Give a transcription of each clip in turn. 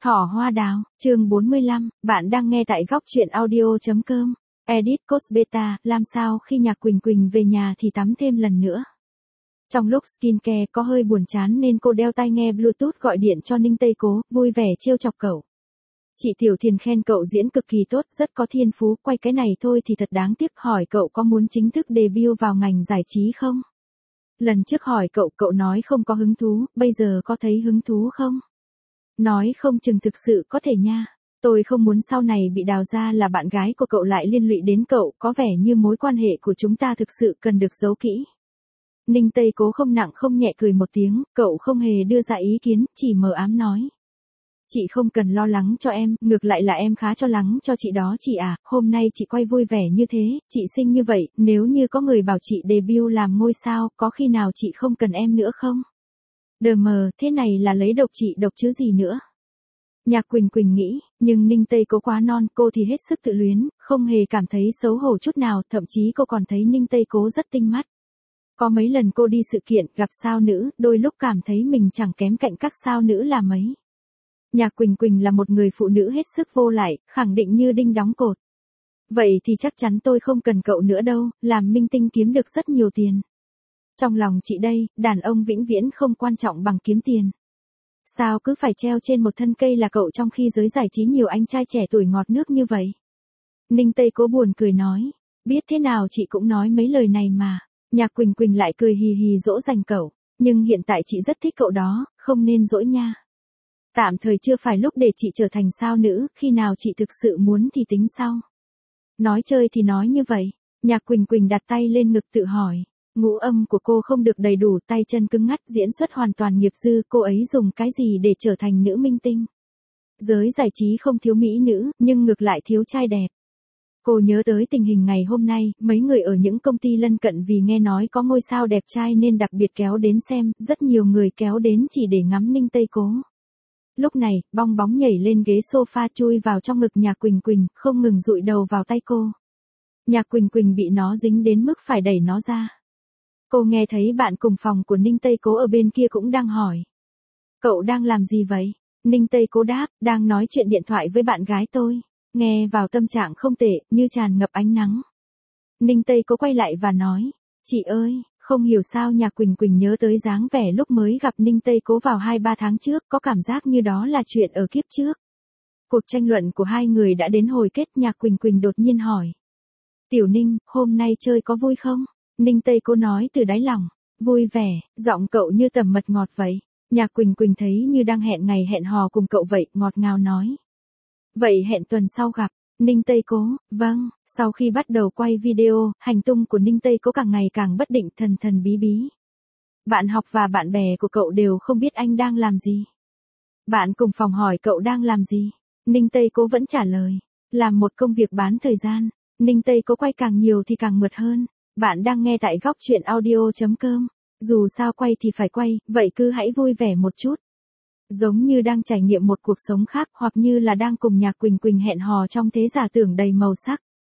Thỏ hoa đào, chương 45, bạn đang nghe tại góc truyện audio.com. Edit Coach Beta, làm sao khi Nhạc Quỳnh Quỳnh về nhà thì tắm thêm lần nữa. Trong lúc skincare có hơi buồn chán nên cô đeo tai nghe Bluetooth gọi điện cho Ninh Tây Cố, vui vẻ trêu chọc cậu. Chị Tiểu Thiền khen cậu diễn cực kỳ tốt, rất có thiên phú, quay cái này thôi thì thật đáng tiếc, hỏi cậu có muốn chính thức debut vào ngành giải trí không? Lần trước hỏi cậu nói không có hứng thú, bây giờ có thấy hứng thú không? Nói không chừng thực sự có thể nha. Tôi không muốn sau này bị đào ra là bạn gái của cậu lại liên lụy đến cậu, có vẻ như mối quan hệ của chúng ta thực sự cần được giấu kỹ. Ninh Tây Cố không nặng không nhẹ cười một tiếng, cậu không hề đưa ra ý kiến, chỉ mờ ám nói. Chị không cần lo lắng cho em, ngược lại là em khá cho lắng cho chị đó chị à, hôm nay chị quay vui vẻ như thế, chị xinh như vậy, nếu như có người bảo chị debut làm ngôi sao, có khi nào chị không cần em nữa không? Đờ mờ, thế này là lấy độc chị độc chứ gì nữa. Nhạc Quỳnh Quỳnh nghĩ, nhưng Ninh Tây Cố quá non, cô thì hết sức tự luyến, không hề cảm thấy xấu hổ chút nào, thậm chí cô còn thấy Ninh Tây Cố rất tinh mắt. Có mấy lần cô đi sự kiện, gặp sao nữ, đôi lúc cảm thấy mình chẳng kém cạnh các sao nữ là mấy. Nhạc Quỳnh Quỳnh là một người phụ nữ hết sức vô lại, khẳng định như đinh đóng cột. Vậy thì chắc chắn tôi không cần cậu nữa đâu, làm minh tinh kiếm được rất nhiều tiền. Trong lòng chị đây, đàn ông vĩnh viễn không quan trọng bằng kiếm tiền. Sao cứ phải treo trên một thân cây là cậu trong khi giới giải trí nhiều anh trai trẻ tuổi ngọt nước như vậy? Ninh Tây Cố buồn cười nói, biết thế nào chị cũng nói mấy lời này mà. Nhạc Quỳnh Quỳnh lại cười hì hì dỗ dành cậu, nhưng hiện tại chị rất thích cậu đó, không nên dỗi nha. Tạm thời chưa phải lúc để chị trở thành sao nữ, khi nào chị thực sự muốn thì tính sau. Nói chơi thì nói như vậy, Nhạc Quỳnh Quỳnh đặt tay lên ngực tự hỏi. Ngũ âm của cô không được đầy đủ, tay chân cứng ngắt, diễn xuất hoàn toàn nghiệp dư, cô ấy dùng cái gì để trở thành nữ minh tinh? Giới giải trí không thiếu mỹ nữ, nhưng ngược lại thiếu trai đẹp. Cô nhớ tới tình hình ngày hôm nay, mấy người ở những công ty lân cận vì nghe nói có ngôi sao đẹp trai nên đặc biệt kéo đến xem, rất nhiều người kéo đến chỉ để ngắm Ninh Tây Cố. Lúc này, bong bóng nhảy lên ghế sofa chui vào trong ngực Nhạc Quỳnh Quỳnh, không ngừng dụi đầu vào tay cô. Nhạc Quỳnh Quỳnh bị nó dính đến mức phải đẩy nó ra. Cô nghe thấy bạn cùng phòng của Ninh Tây Cố ở bên kia cũng đang hỏi. Cậu đang làm gì vậy? Ninh Tây Cố đáp, đang nói chuyện điện thoại với bạn gái tôi. Nghe vào tâm trạng không tệ, như tràn ngập ánh nắng. Ninh Tây Cố quay lại và nói, chị ơi, không hiểu sao Nhạc Quỳnh Quỳnh nhớ tới dáng vẻ lúc mới gặp Ninh Tây Cố vào 2-3 tháng trước, có cảm giác như đó là chuyện ở kiếp trước. Cuộc tranh luận của hai người đã đến hồi kết, Nhạc Quỳnh Quỳnh đột nhiên hỏi. Tiểu Ninh, hôm nay chơi có vui không? Ninh Tây Cố nói từ đáy lòng, vui vẻ, giọng cậu như tẩm mật ngọt vậy. Nhạc Quỳnh Quỳnh thấy như đang hẹn ngày hẹn hò cùng cậu vậy, ngọt ngào nói. Vậy hẹn tuần sau gặp. Ninh Tây Cố, vâng, sau khi bắt đầu quay video, hành tung của Ninh Tây Cố càng ngày càng bất định, thần thần bí bí. Bạn học và bạn bè của cậu đều không biết anh đang làm gì. Bạn cùng phòng hỏi cậu đang làm gì. Ninh Tây Cố vẫn trả lời, làm một công việc bán thời gian. Ninh Tây Cố quay càng nhiều thì càng mượt hơn. Bạn đang nghe tại góc truyện audio.com. Dù sao quay thì phải quay, vậy cứ hãy vui vẻ một chút. Giống như đang trải nghiệm một cuộc sống khác, hoặc như là đang cùng Nhạc Quỳnh Quỳnh hẹn hò trong thế giả tưởng đầy màu sắc.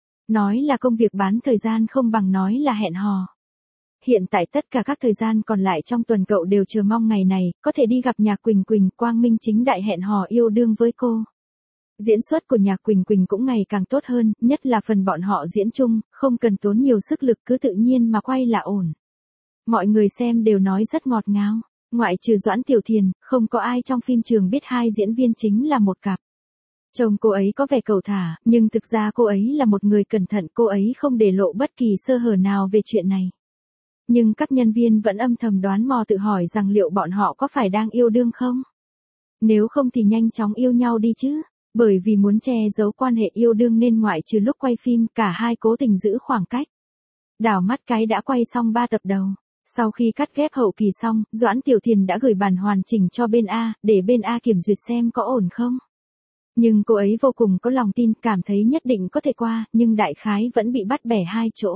Nói là công việc bán thời gian không bằng nói là hẹn hò. Hiện tại tất cả các thời gian còn lại trong tuần cậu đều chờ mong ngày này, có thể đi gặp Nhạc Quỳnh Quỳnh, quang minh chính đại hẹn hò yêu đương với cô. Diễn xuất của Nhạc Quỳnh Quỳnh cũng ngày càng tốt hơn, nhất là phần bọn họ diễn chung, không cần tốn nhiều sức lực, cứ tự nhiên mà quay là ổn. Mọi người xem đều nói rất ngọt ngào. Ngoại trừ Doãn Tiểu Thiền, không có ai trong phim trường biết hai diễn viên chính là một cặp. Chồng cô ấy có vẻ cẩu thả, nhưng thực ra cô ấy là một người cẩn thận, cô ấy không để lộ bất kỳ sơ hở nào về chuyện này. Nhưng các nhân viên vẫn âm thầm đoán mò tự hỏi rằng liệu bọn họ có phải đang yêu đương không? Nếu không thì nhanh chóng yêu nhau đi chứ. Bởi vì muốn che giấu quan hệ yêu đương nên ngoại trừ lúc quay phim, cả hai cố tình giữ khoảng cách. Đảo mắt cái đã quay xong 3 tập đầu. Sau khi cắt ghép hậu kỳ xong, Doãn Tiểu Thiền đã gửi bản hoàn chỉnh cho bên A, để bên A kiểm duyệt xem có ổn không. Nhưng cô ấy vô cùng có lòng tin, cảm thấy nhất định có thể qua, nhưng đại khái vẫn bị bắt bẻ hai chỗ.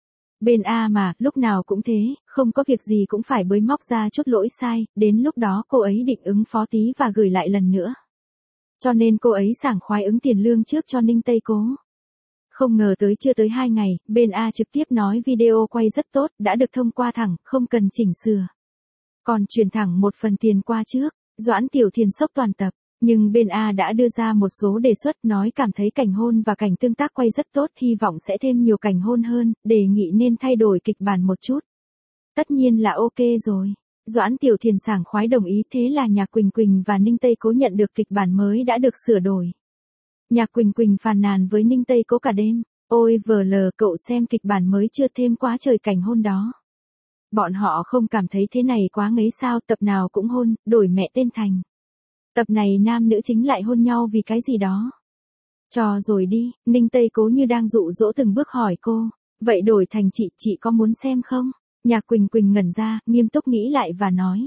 Bên A mà, lúc nào cũng thế, không có việc gì cũng phải bới móc ra chút lỗi sai, đến lúc đó cô ấy định ứng phó tí và gửi lại lần nữa. Cho nên cô ấy sảng khoái ứng tiền lương trước cho Ninh Tây Cố. Không ngờ chưa tới 2 ngày, bên A trực tiếp nói video quay rất tốt, đã được thông qua thẳng, không cần chỉnh sửa. Còn chuyển thẳng một phần tiền qua trước, Doãn Tiểu Thiền sốc toàn tập. Nhưng bên A đã đưa ra một số đề xuất nói cảm thấy cảnh hôn và cảnh tương tác quay rất tốt, hy vọng sẽ thêm nhiều cảnh hôn hơn, đề nghị nên thay đổi kịch bản một chút. Tất nhiên là ok rồi. Doãn Tiểu Thiền sảng khoái đồng ý, thế là Nhạc Quỳnh Quỳnh và Ninh Tây Cố nhận được kịch bản mới đã được sửa đổi. Nhạc Quỳnh Quỳnh phàn nàn với Ninh Tây Cố cả đêm, ôi vờ lờ cậu xem kịch bản mới chưa, thêm quá trời cảnh hôn đó. Bọn họ không cảm thấy thế này quá ngấy sao, tập nào cũng hôn, đổi mẹ tên thành. Tập này nam nữ chính lại hôn nhau vì cái gì đó. Cho rồi đi, Ninh Tây Cố như đang dụ dỗ từng bước hỏi cô, vậy đổi thành chị có muốn xem không? Nhạc Quỳnh Quỳnh ngẩn ra, nghiêm túc nghĩ lại và nói.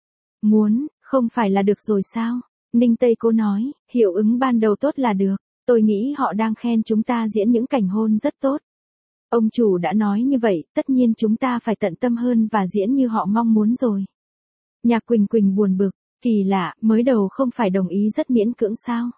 Muốn, không phải là được rồi sao? Ninh Tây Cố nói, hiệu ứng ban đầu tốt là được, tôi nghĩ họ đang khen chúng ta diễn những cảnh hôn rất tốt. Ông chủ đã nói như vậy, tất nhiên chúng ta phải tận tâm hơn và diễn như họ mong muốn rồi. Nhạc Quỳnh Quỳnh buồn bực, kỳ lạ, mới đầu không phải đồng ý rất miễn cưỡng sao?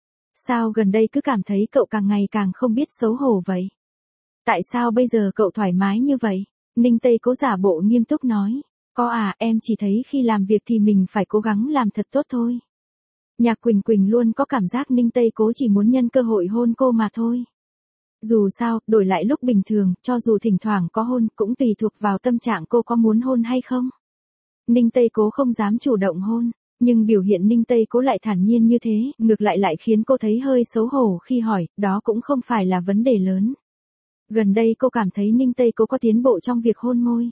Sao gần đây cứ cảm thấy cậu càng ngày càng không biết xấu hổ vậy? Tại sao bây giờ cậu thoải mái như vậy? Ninh Tây Cố giả bộ nghiêm túc nói. Có à, em chỉ thấy khi làm việc thì mình phải cố gắng làm thật tốt thôi. Nhạc Quỳnh Quỳnh luôn có cảm giác Ninh Tây Cố chỉ muốn nhân cơ hội hôn cô mà thôi. Dù sao, đổi lại lúc bình thường, cho dù thỉnh thoảng có hôn, cũng tùy thuộc vào tâm trạng cô có muốn hôn hay không. Ninh Tây Cố không dám chủ động hôn, nhưng biểu hiện Ninh Tây Cố lại thản nhiên như thế, ngược lại khiến cô thấy hơi xấu hổ khi hỏi, đó cũng không phải là vấn đề lớn. Gần đây cô cảm thấy Ninh Tây Cố có tiến bộ trong việc hôn môi.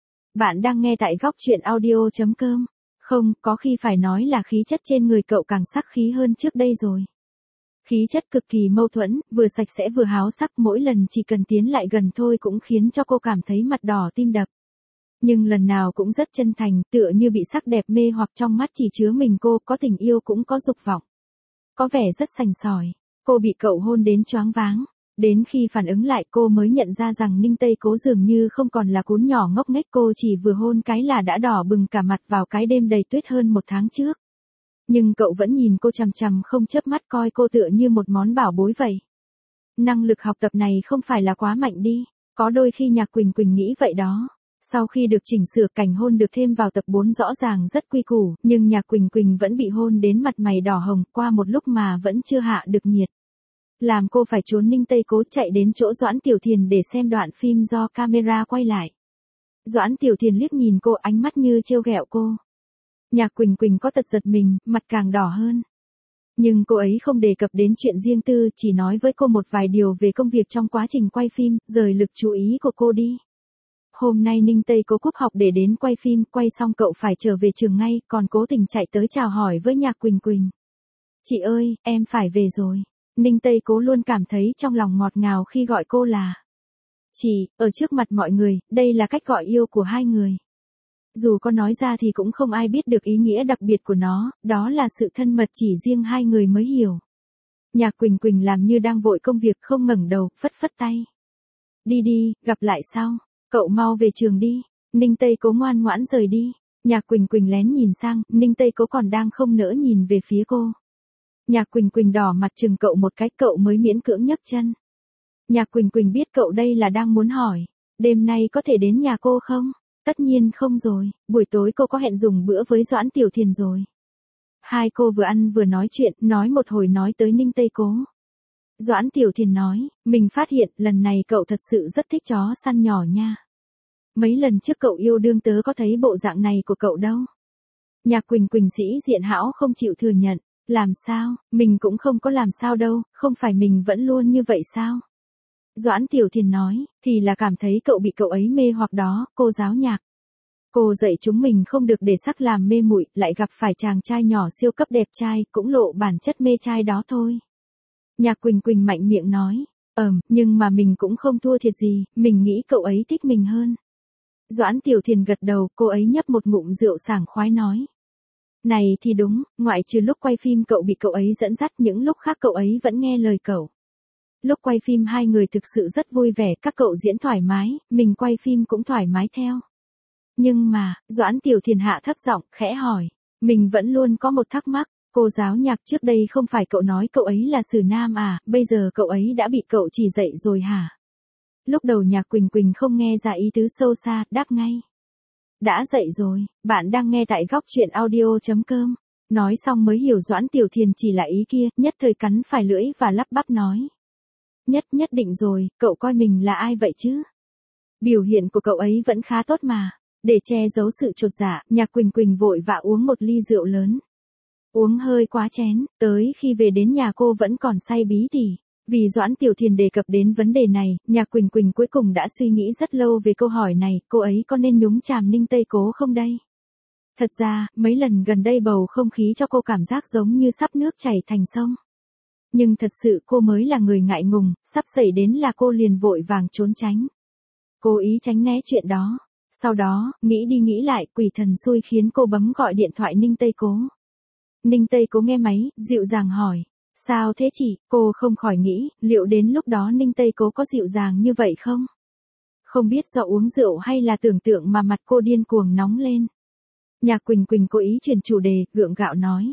Bạn đang nghe tại góc truyện audio.com. Không, có khi phải nói là khí chất trên người cậu càng sắc khí hơn trước đây rồi. Khí chất cực kỳ mâu thuẫn, vừa sạch sẽ vừa háo sắc, mỗi lần chỉ cần tiến lại gần thôi cũng khiến cho cô cảm thấy mặt đỏ tim đập. Nhưng lần nào cũng rất chân thành, tựa như bị sắc đẹp mê hoặc, trong mắt chỉ chứa mình cô, có tình yêu cũng có dục vọng. Có vẻ rất sành sỏi. Cô bị cậu hôn đến choáng váng. Đến khi phản ứng lại cô mới nhận ra rằng Ninh Tây Cố dường như không còn là cún nhỏ ngốc nghếch, cô chỉ vừa hôn cái là đã đỏ bừng cả mặt vào cái đêm đầy tuyết hơn một tháng trước. Nhưng cậu vẫn nhìn cô chằm chằm không chớp mắt, coi cô tựa như một món bảo bối vậy. Năng lực học tập này không phải là quá mạnh đi, có đôi khi Nhạc Quỳnh Quỳnh nghĩ vậy đó. Sau khi được chỉnh sửa, cảnh hôn được thêm vào tập 4 rõ ràng rất quy củ, nhưng Nhạc Quỳnh Quỳnh vẫn bị hôn đến mặt mày đỏ hồng, qua một lúc mà vẫn chưa hạ được nhiệt. Làm cô phải trốn Ninh Tây Cố, chạy đến chỗ Doãn Tiểu Thiền để xem đoạn phim do camera quay lại. Doãn Tiểu Thiền liếc nhìn cô, ánh mắt như trêu ghẹo cô. Nhạc Quỳnh Quỳnh có tật giật mình, mặt càng đỏ hơn. Nhưng cô ấy không đề cập đến chuyện riêng tư, chỉ nói với cô một vài điều về công việc trong quá trình quay phim, rời lực chú ý của cô đi. Hôm nay Ninh Tây Cố cúp học để đến quay phim, quay xong cậu phải trở về trường ngay, còn cố tình chạy tới chào hỏi với Nhạc Quỳnh Quỳnh. Chị ơi, em phải về rồi. Ninh Tây Cố luôn cảm thấy trong lòng ngọt ngào khi gọi cô là chị, ở trước mặt mọi người, đây là cách gọi yêu của hai người. Dù có nói ra thì cũng không ai biết được ý nghĩa đặc biệt của nó, đó là sự thân mật chỉ riêng hai người mới hiểu. Nhạc Quỳnh Quỳnh làm như đang vội công việc, không ngẩng đầu, phất phất tay. Đi đi, gặp lại sau. Cậu mau về trường đi. Ninh Tây Cố ngoan ngoãn rời đi. Nhạc Quỳnh Quỳnh lén nhìn sang, Ninh Tây Cố còn đang không nỡ nhìn về phía cô. Nhạc Quỳnh Quỳnh đỏ mặt chừng cậu một cái, cậu mới miễn cưỡng nhấc chân. Nhạc Quỳnh Quỳnh biết cậu đây là đang muốn hỏi, đêm nay có thể đến nhà cô không? Tất nhiên không rồi, buổi tối cô có hẹn dùng bữa với Doãn Tiểu Thiền rồi. Hai cô vừa ăn vừa nói chuyện, nói một hồi nói tới Ninh Tây Cố. Doãn Tiểu Thiền nói, mình phát hiện lần này cậu thật sự rất thích chó săn nhỏ nha. Mấy lần trước cậu yêu đương tớ có thấy bộ dạng này của cậu đâu. Nhạc Quỳnh Quỳnh sĩ diện hão không chịu thừa nhận, làm sao, mình cũng không có làm sao đâu, không phải mình vẫn luôn như vậy sao? Doãn Tiểu Thiền nói, thì là cảm thấy cậu bị cậu ấy mê hoặc đó, cô giáo Nhạc. Cô dạy chúng mình không được để sắc làm mê muội, lại gặp phải chàng trai nhỏ siêu cấp đẹp trai, cũng lộ bản chất mê trai đó thôi. Nhạc Quỳnh Quỳnh mạnh miệng nói, nhưng mà mình cũng không thua thiệt gì, mình nghĩ cậu ấy thích mình hơn. Doãn Tiểu Thiền gật đầu, cô ấy nhấp một ngụm rượu sảng khoái nói. Này thì đúng, ngoại trừ lúc quay phim cậu bị cậu ấy dẫn dắt, những lúc khác cậu ấy vẫn nghe lời cậu. Lúc quay phim hai người thực sự rất vui vẻ, các cậu diễn thoải mái, mình quay phim cũng thoải mái theo. Nhưng mà, Doãn Tiểu Thiền hạ thấp giọng, khẽ hỏi, mình vẫn luôn có một thắc mắc, cô giáo Nhạc trước đây không phải cậu nói cậu ấy là xử nam à, bây giờ cậu ấy đã bị cậu chỉ dạy rồi hả? Lúc đầu Nhạc Quỳnh Quỳnh không nghe ra ý tứ sâu xa, đáp ngay. Đã dậy rồi, bạn đang nghe tại góc truyện audio.com. Nói xong mới hiểu Doãn Tiểu Thiền chỉ là ý kia, nhất thời cắn phải lưỡi và lắp bắp nói. Nhất định rồi, cậu coi mình là ai vậy chứ? Biểu hiện của cậu ấy vẫn khá tốt mà. Để che giấu sự chột dạ, Nhạc Quỳnh Quỳnh vội vã uống một ly rượu lớn. Uống hơi quá chén, tới khi về đến nhà cô vẫn còn say bí tỉ. Vì Doãn Tiểu Thiền đề cập đến vấn đề này, Nhạc Quỳnh Quỳnh cuối cùng đã suy nghĩ rất lâu về câu hỏi này, cô ấy có nên nhúng chàm Ninh Tây Cố không đây? Thật ra, mấy lần gần đây bầu không khí cho cô cảm giác giống như sắp nước chảy thành sông. Nhưng thật sự cô mới là người ngại ngùng, sắp xảy đến là cô liền vội vàng trốn tránh. Cố ý tránh né chuyện đó. Sau đó, nghĩ đi nghĩ lại, quỷ thần xui khiến cô bấm gọi điện thoại Ninh Tây Cố. Ninh Tây Cố nghe máy, dịu dàng hỏi. Sao thế chị? Cô không khỏi nghĩ, liệu đến lúc đó Ninh Tây Cố có dịu dàng như vậy không? Không biết do uống rượu hay là tưởng tượng mà mặt cô điên cuồng nóng lên. Nhạc Quỳnh Quỳnh cố ý chuyển chủ đề, gượng gạo nói.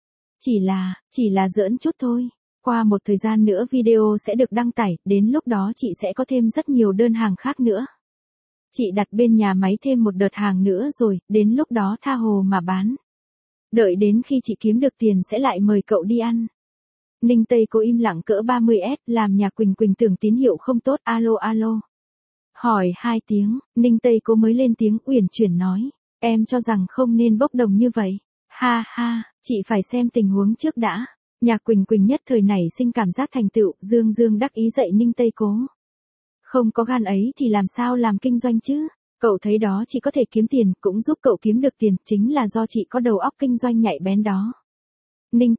Chỉ là giỡn chút thôi. Qua một thời gian nữa video sẽ được đăng tải, đến lúc đó chị sẽ có thêm rất nhiều đơn hàng khác nữa. Chị đặt bên nhà máy thêm một đợt hàng nữa rồi, đến lúc đó tha hồ mà bán. Đợi đến khi chị kiếm được tiền sẽ lại mời cậu đi ăn. Ninh Tây Cố im lặng cỡ 30S, làm Nhạc Quỳnh Quỳnh tưởng tín hiệu không tốt, alo. Hỏi 2 tiếng, Ninh Tây Cố mới lên tiếng uyển chuyển nói. Em cho rằng không nên bốc đồng như vậy. Ha, chị phải xem tình huống trước đã. Nhạc Quỳnh Quỳnh nhất thời nảy sinh cảm giác thành tựu, dương đắc ý dạy Ninh Tây Cố. Không có gan ấy thì làm sao làm kinh doanh chứ? Cậu thấy đó chị có thể kiếm tiền, cũng giúp cậu kiếm được tiền, chính là do chị có đầu óc kinh doanh nhạy bén đó. Ninh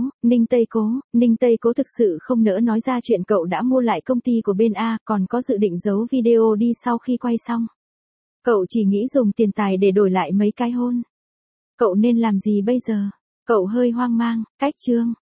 Tây Cố thực sự không nỡ nói ra chuyện cậu đã mua lại công ty của bên A, còn có dự định giấu video đi sau khi quay xong. Cậu chỉ nghĩ dùng tiền tài để đổi lại mấy cái hôn. Cậu nên làm gì bây giờ? Cậu hơi hoang mang, cách chương.